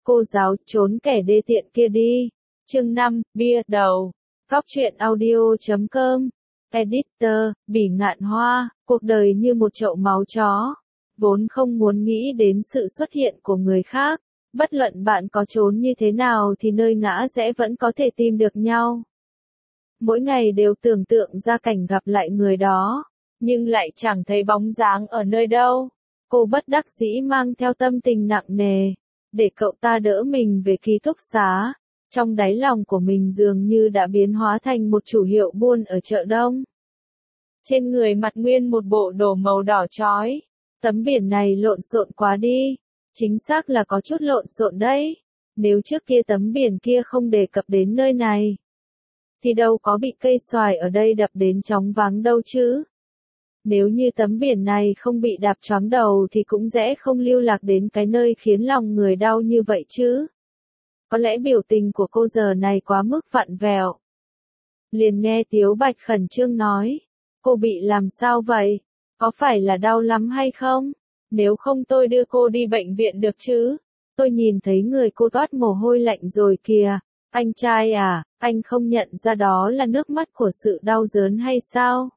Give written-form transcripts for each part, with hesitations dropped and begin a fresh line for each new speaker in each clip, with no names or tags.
Cô giáo trốn kẻ đê tiện kia đi. Chương 5, bia đầu. Góc truyện audio.com. Editor, Bỉ Ngạn Hoa, cuộc đời như một chậu máu chó. Vốn không muốn nghĩ đến sự xuất hiện của người khác. Bất luận bạn có trốn như thế nào thì nơi ngã rẽ vẫn có thể tìm được nhau. Mỗi ngày đều tưởng tượng ra cảnh gặp lại người đó, nhưng lại chẳng thấy bóng dáng ở nơi đâu. Cô bất đắc dĩ mang theo tâm tình nặng nề, để cậu ta đỡ mình về ký túc xá. Trong đáy lòng của mình dường như đã biến hóa thành một chủ hiệu buôn ở chợ đông. Trên người mặc nguyên một bộ đồ màu đỏ chói. Tấm biển này lộn xộn quá đi. Chính xác là có chút lộn xộn đấy. Nếu trước kia tấm biển kia không đề cập đến nơi này, thì đâu có bị cây xoài ở đây đập đến chóng váng đâu chứ. Nếu như tấm biển này không bị đạp choáng đầu thì cũng dễ không lưu lạc đến cái nơi khiến lòng người đau như vậy chứ. Có lẽ biểu tình của cô giờ này quá mức vặn vẹo. Liền nghe Tiếu Bạch khẩn trương nói, cô bị làm sao vậy? Có phải là đau lắm hay không? Nếu không tôi đưa cô đi bệnh viện được chứ? Tôi nhìn thấy người cô toát mồ hôi lạnh rồi kìa. Anh trai à, anh không nhận ra đó là nước mắt của sự đau đớn hay sao?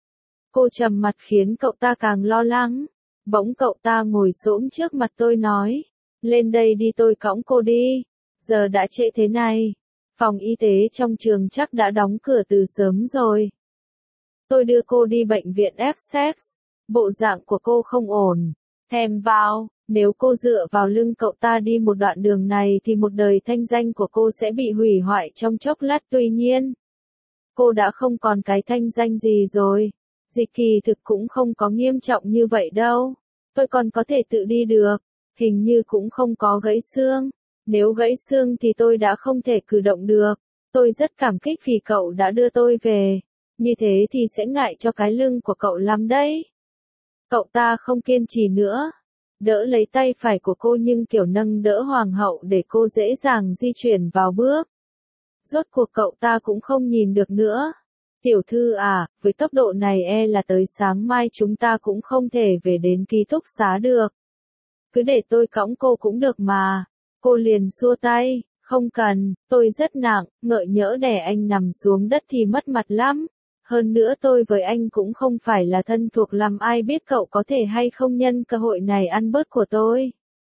Cô trầm mặt khiến cậu ta càng lo lắng. Bỗng cậu ta ngồi xổm trước mặt tôi nói, lên đây đi tôi cõng cô đi. Giờ đã trễ thế này, phòng y tế trong trường chắc đã đóng cửa từ sớm rồi. Tôi đưa cô đi bệnh viện Essex. Bộ dạng của cô không ổn. Thèm vào, nếu cô dựa vào lưng cậu ta đi một đoạn đường này thì một đời thanh danh của cô sẽ bị hủy hoại trong chốc lát. Tuy nhiên, cô đã không còn cái thanh danh gì rồi. Dịch kỳ thực cũng không có nghiêm trọng như vậy đâu. Tôi còn có thể tự đi được. Hình như cũng không có gãy xương. Nếu gãy xương thì tôi đã không thể cử động được. Tôi rất cảm kích vì cậu đã đưa tôi về. Như thế thì sẽ ngại cho cái lưng của cậu lắm đấy. Cậu ta không kiên trì nữa. Đỡ lấy tay phải của cô nhưng kiểu nâng đỡ hoàng hậu để cô dễ dàng di chuyển vào bước. Rốt cuộc cậu ta cũng không nhìn được nữa. Tiểu thư à, với tốc độ này là tới sáng mai chúng ta cũng không thể về đến ký túc xá được. Cứ để tôi cõng cô cũng được mà. Cô liền xua tay, không cần, tôi rất nặng, ngợi nhỡ để anh nằm xuống đất thì mất mặt lắm. Hơn nữa tôi với anh cũng không phải là thân thuộc làm ai biết cậu có thể hay không nhân cơ hội này ăn bớt của tôi.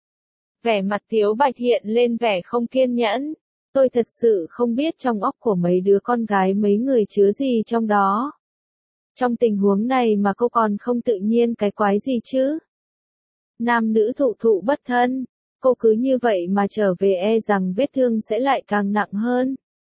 Vẻ mặt Tiếu Bạch hiện lên vẻ không kiên nhẫn. Tôi thật sự không biết trong óc của mấy đứa con gái mấy người chứa gì trong đó. Trong tình huống này mà cô còn không tự nhiên cái quái gì chứ? Nam nữ thụ thụ bất thân. Cô cứ như vậy mà trở về rằng vết thương sẽ lại càng nặng hơn.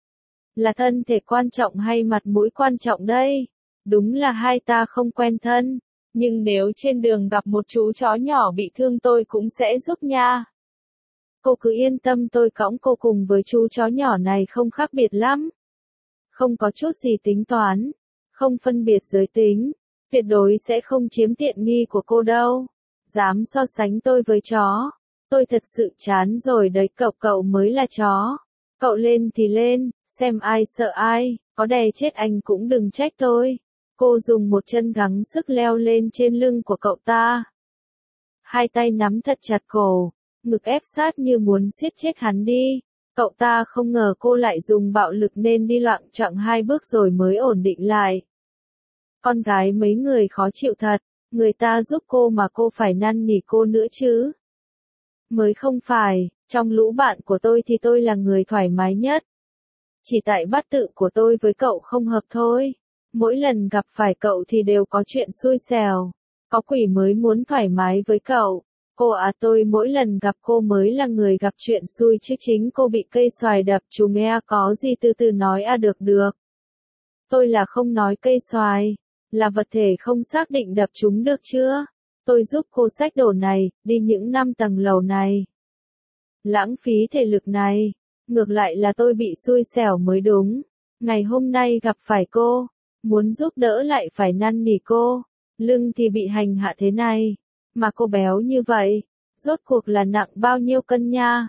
Là thân thể quan trọng hay mặt mũi quan trọng đây? Đúng là hai ta không quen thân. Nhưng nếu trên đường gặp một chú chó nhỏ bị thương tôi cũng sẽ giúp nha. Cô cứ yên tâm tôi cõng cô cùng với chú chó nhỏ này không khác biệt lắm. Không có chút gì tính toán. Không phân biệt giới tính. Tuyệt đối sẽ không chiếm tiện nghi của cô đâu. Dám so sánh tôi với chó. Tôi thật sự chán rồi đấy, cậu mới là chó. Cậu lên thì lên, xem ai sợ ai, có đè chết anh cũng đừng trách tôi. Cô dùng một chân gắng sức leo lên trên lưng của cậu ta. Hai tay nắm thật chặt cổ, ngực ép sát như muốn siết chết hắn đi. Cậu ta không ngờ cô lại dùng bạo lực nên đi loạng choạng hai bước rồi mới ổn định lại. Con gái mấy người khó chịu thật, người ta giúp cô mà cô phải năn nỉ cô nữa chứ. Mới không phải, trong lũ bạn của tôi thì tôi là người thoải mái nhất. Chỉ tại bát tự của tôi với cậu không hợp thôi. Mỗi lần gặp phải cậu thì đều có chuyện xui xẻo. Có quỷ mới muốn thoải mái với cậu. Cô à, tôi mỗi lần gặp cô mới là người gặp chuyện xui chứ chính cô bị cây xoài đập trúng có gì từ từ nói được. Tôi là không nói cây xoài, là vật thể không xác định đập trúng được chưa? Tôi giúp cô xách đồ này, đi những 5 tầng lầu này. Lãng phí thể lực này. Ngược lại là tôi bị xui xẻo mới đúng. Ngày hôm nay gặp phải cô, muốn giúp đỡ lại phải năn nỉ cô. Lưng thì bị hành hạ thế này, mà cô béo như vậy. Rốt cuộc là nặng bao nhiêu cân nha?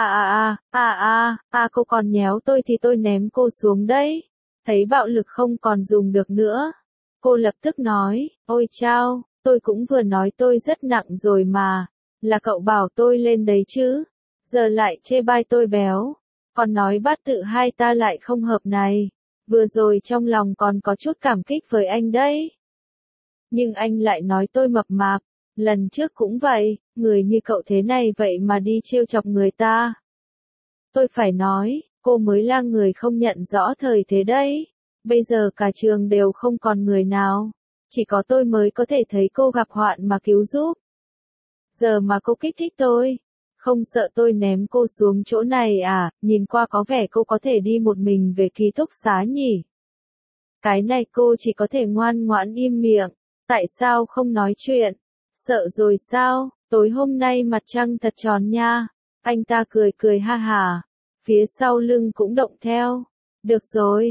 Cô còn nhéo tôi thì tôi ném cô xuống đấy. Thấy bạo lực không còn dùng được nữa. Cô lập tức nói, ôi chao, tôi cũng vừa nói tôi rất nặng rồi mà. Là cậu bảo tôi lên đấy chứ. giờ lại chê bai tôi béo, còn nói bát tự hai ta lại không hợp này. Vừa rồi trong lòng còn có chút cảm kích với anh đấy. Nhưng anh lại nói tôi mập mạp, lần trước cũng vậy, người như cậu thế này vậy mà đi trêu chọc người ta. Tôi phải nói, cô mới là người không nhận rõ thời thế đấy. Bây giờ cả trường đều không còn người nào, chỉ có tôi mới có thể thấy cô gặp hoạn mà cứu giúp. Giờ mà cô kích thích tôi, không sợ tôi ném cô xuống chỗ này à, nhìn qua có vẻ cô có thể đi một mình về ký túc xá nhỉ. Cái này cô chỉ có thể ngoan ngoãn im miệng, tại sao không nói chuyện? Sợ rồi sao, tối hôm nay mặt trăng thật tròn nha. Anh ta cười cười ha hả, phía sau lưng cũng động theo. Được rồi,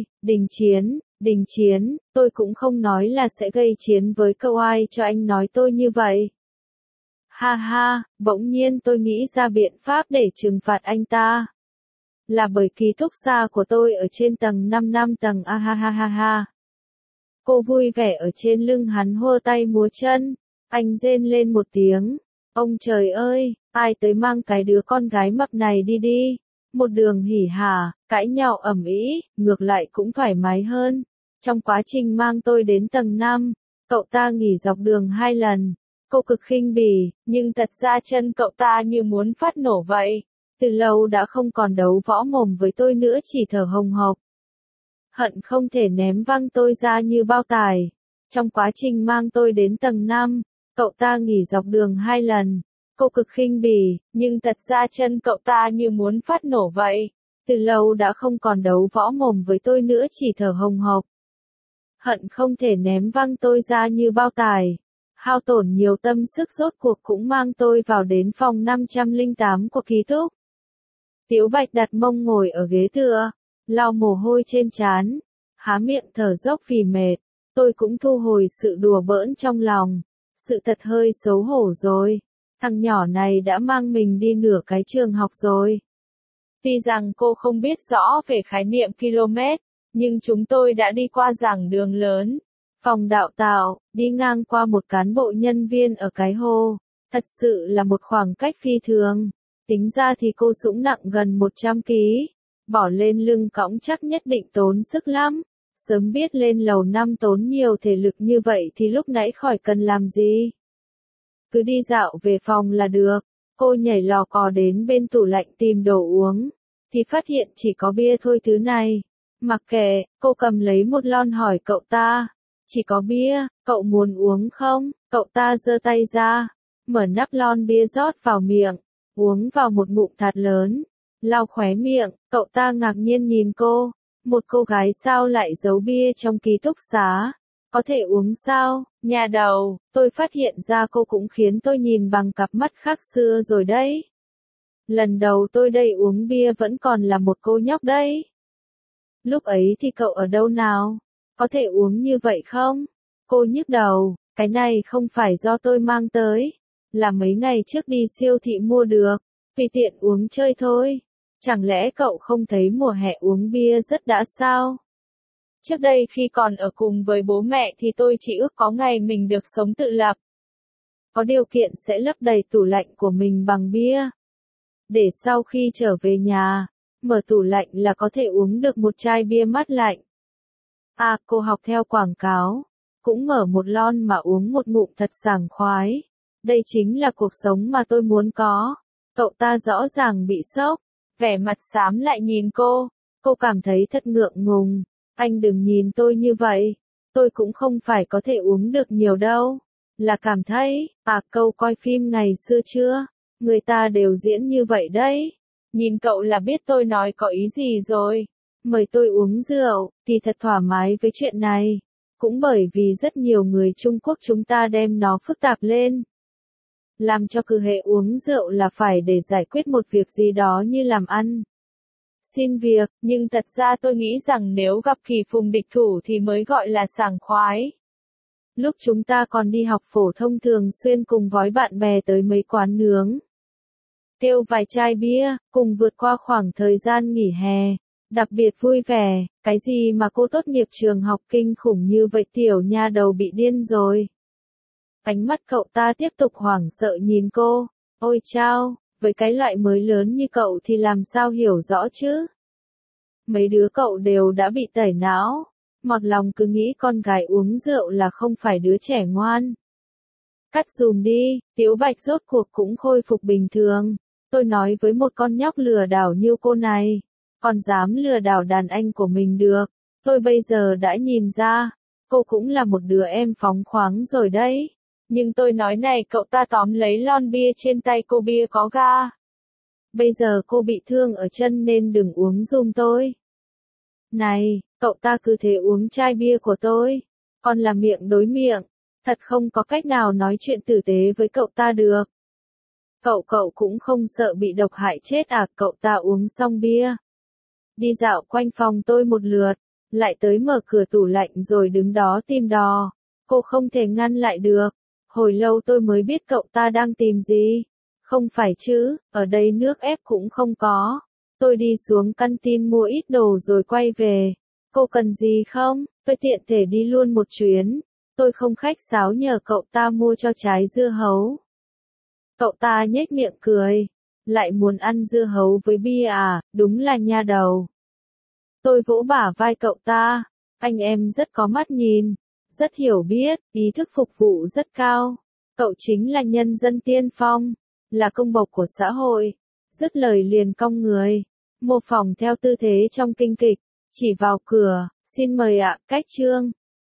đình chiến, tôi cũng không nói là sẽ gây chiến với cậu ai cho anh nói tôi như vậy. Ha ha, bỗng nhiên tôi nghĩ ra biện pháp để trừng phạt anh ta. Là bởi ký túc xá của tôi ở trên tầng 5 tầng a ha ha ha ha. Cô vui vẻ ở trên lưng hắn hô tay múa chân, anh rên lên một tiếng. Ông trời ơi, ai tới mang cái đứa con gái mập này đi đi. Một đường hỉ hả, cãi nhau ầm ĩ, ngược lại cũng thoải mái hơn. Trong quá trình mang tôi đến tầng 5, cậu ta nghỉ dọc đường 2 lần. Cô cực khinh bỉ, nhưng thật ra chân cậu ta như muốn phát nổ vậy. Từ lâu đã không còn đấu võ mồm với tôi nữa, chỉ thở hồng hộc. Hận không thể ném văng tôi ra như bao tải. Trong quá trình mang tôi đến tầng 5, cậu ta nghỉ dọc đường 2 lần. Cô cực khinh bỉ, nhưng thật ra chân cậu ta như muốn phát nổ vậy. Từ lâu đã không còn đấu võ mồm với tôi nữa, chỉ thở hồng hộc. Hận không thể ném văng tôi ra như bao tải. Hao tổn nhiều tâm sức rốt cuộc cũng mang tôi vào đến phòng 508 của ký túc. Tiếu Bạch đặt mông ngồi ở ghế tựa, lau mồ hôi trên trán, há miệng thở dốc vì mệt. Tôi cũng thu hồi sự đùa bỡn trong lòng. Sự thật hơi xấu hổ rồi. Thằng nhỏ này đã mang mình đi nửa cái trường học rồi. Tuy rằng cô không biết rõ về khái niệm km, nhưng chúng tôi đã đi qua giảng đường lớn. Phòng đào tạo, đi ngang qua một cán bộ nhân viên ở cái hồ. Thật sự là một khoảng cách phi thường. Tính ra thì cô Dũng nặng gần 100 kg. Bỏ lên lưng cõng chắc nhất định tốn sức lắm. Sớm biết lên lầu 5 tốn nhiều thể lực như vậy thì lúc nãy khỏi cần làm gì. Cứ đi dạo về phòng là được. Cô nhảy lò cò đến bên tủ lạnh tìm đồ uống. Thì phát hiện chỉ có bia thôi thứ này. Mặc kệ, cô cầm lấy một lon hỏi cậu ta. Chỉ có bia, cậu muốn uống không? Cậu ta giơ tay ra. Mở nắp lon bia rót vào miệng. Uống vào một ngụm thật lớn. Lau khóe miệng, cậu ta ngạc nhiên nhìn cô. Một cô gái sao lại giấu bia trong ký túc xá? Có thể uống sao? Nhà đầu, tôi phát hiện ra cô cũng khiến tôi nhìn bằng cặp mắt khác xưa rồi đấy. Lần đầu tôi đây uống bia vẫn còn là một cô nhóc đấy. Lúc ấy thì cậu ở đâu nào? Có thể uống như vậy không? Cô nhức đầu, cái này không phải do tôi mang tới. Là mấy ngày trước đi siêu thị mua được. Tùy tiện uống chơi thôi. Chẳng lẽ cậu không thấy mùa hè uống bia rất đã sao? Trước đây khi còn ở cùng với bố mẹ thì tôi chỉ ước có ngày mình được sống tự lập. Có điều kiện sẽ lấp đầy tủ lạnh của mình bằng bia. Để sau khi trở về nhà, mở tủ lạnh là có thể uống được một chai bia mát lạnh. À, cô học theo quảng cáo. Cũng mở một lon mà uống một ngụm thật sảng khoái. Đây chính là cuộc sống mà tôi muốn có. Cậu ta rõ ràng bị sốc. Vẻ mặt xám lại nhìn cô. Cô cảm thấy thật ngượng ngùng. Anh đừng nhìn tôi như vậy. Tôi cũng không phải có thể uống được nhiều đâu. Là cảm thấy, câu coi phim ngày xưa chưa? Người ta đều diễn như vậy đấy. Nhìn cậu là biết tôi nói có ý gì rồi. Mời tôi uống rượu, thì thật thoải mái với chuyện này. Cũng bởi vì rất nhiều người Trung Quốc chúng ta đem nó phức tạp lên. Làm cho cứ hệ uống rượu là phải để giải quyết một việc gì đó như làm ăn. Xin việc, nhưng thật ra tôi nghĩ rằng nếu gặp kỳ phùng địch thủ thì mới gọi là sảng khoái. Lúc chúng ta còn đi học phổ thông thường xuyên cùng vói bạn bè tới mấy quán nướng. Kêu vài chai bia, cùng vượt qua khoảng thời gian nghỉ hè. Đặc biệt vui vẻ, cái gì mà cô tốt nghiệp trường học kinh khủng như vậy, tiểu nha đầu bị điên rồi. Ánh mắt cậu ta tiếp tục hoảng sợ nhìn cô. Ôi chao, Với cái loại mới lớn như cậu thì làm sao hiểu rõ chứ? Mấy đứa cậu đều đã bị tẩy não, mọt lòng cứ nghĩ con gái uống rượu là không phải đứa trẻ ngoan. Cắt dùm đi, Tiếu Bạch rốt cuộc cũng khôi phục bình thường. Tôi nói với một con nhóc lừa đảo như cô này, còn dám lừa đảo đàn anh của mình được. Tôi bây giờ đã nhìn ra, cô cũng là một đứa em phóng khoáng rồi đấy. Nhưng tôi nói này, cậu ta tóm lấy lon bia trên tay cô, bia có ga. Bây giờ cô bị thương ở chân nên đừng uống giùm tôi. Này, cậu ta cứ thế uống chai bia của tôi, còn là miệng đối miệng, thật không có cách nào nói chuyện tử tế với cậu ta được. Cậu cũng không sợ bị độc hại chết à? Cậu ta uống xong bia, đi dạo quanh phòng tôi một lượt, lại tới mở cửa tủ lạnh rồi đứng đó tìm đò. Cô không thể ngăn lại được. Hồi lâu tôi mới biết cậu ta đang tìm gì. Không phải chứ, ở đây nước ép cũng không có. Tôi đi xuống căn tin mua ít đồ rồi quay về. Cô cần gì không? Tôi tiện thể đi luôn một chuyến. Tôi không khách sáo nhờ cậu ta mua cho trái dưa hấu. Cậu ta nhếch miệng cười. Lại muốn ăn dưa hấu với bia à? Đúng là nha đầu. Tôi vỗ bả vai cậu ta. Anh em rất có mắt nhìn, rất hiểu biết, ý thức phục vụ rất cao. Cậu chính là nhân dân tiên phong, là công bộc của xã hội. Dứt lời liền cong người, mô phỏng theo tư thế trong kinh kịch, chỉ vào cửa, xin mời ạ, cách trương.